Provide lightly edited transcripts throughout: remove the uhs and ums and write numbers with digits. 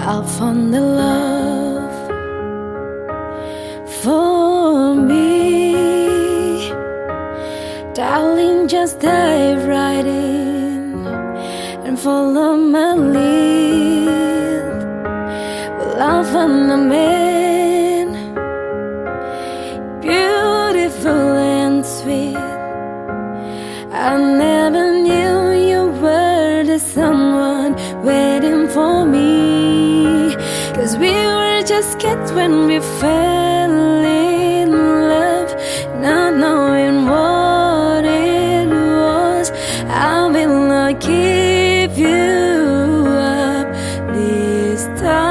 I found the love for me. Darling, just dive right in and follow my lead. Well, I found a man, beautiful and sweet. I never knew you were the someone waiting for me. 'Cause we were just kids when we fell in love, not knowing what it was. I will not give you up this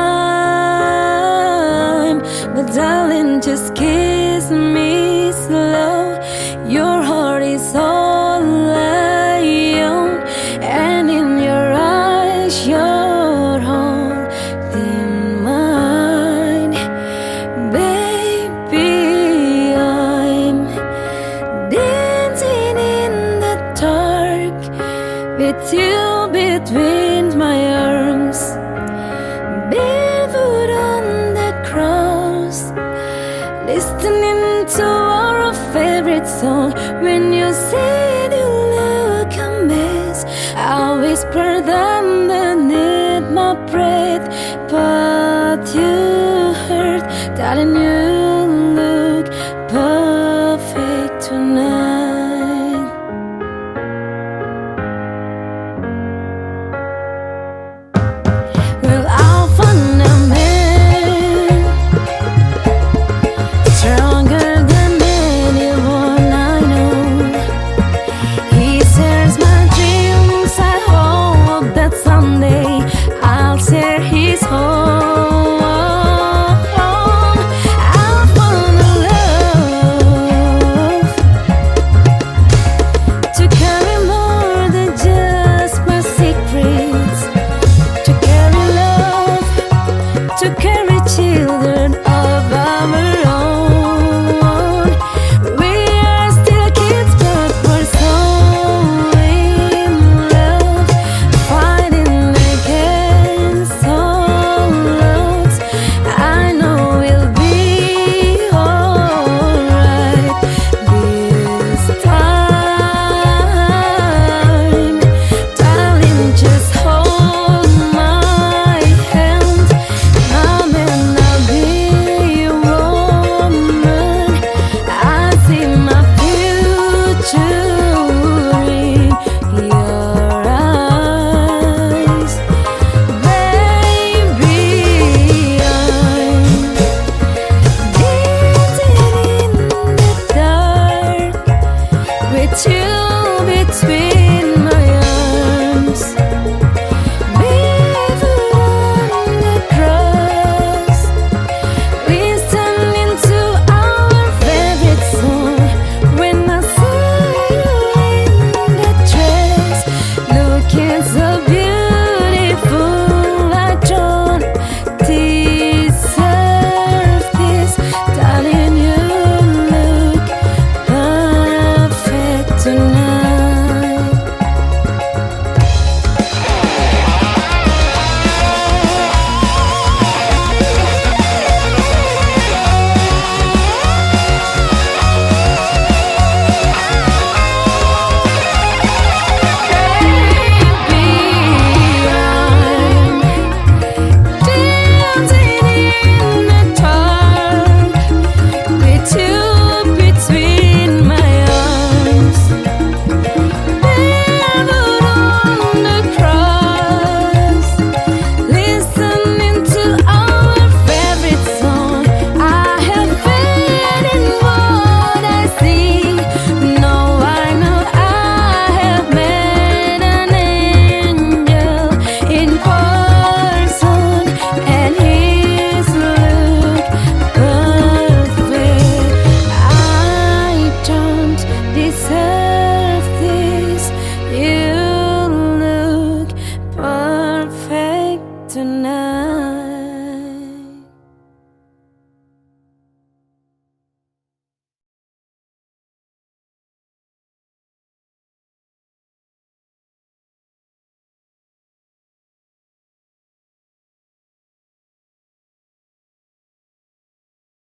time, but darling, just kiss me slow. Your heart is all I own, and in your eyes you're holding mine. Baby, I'm dancing in the dark with you between my arms, barefoot on the grass, listening to our favorite song. When you said you look a mess, I whispered underneath my breath, but you heard, darling,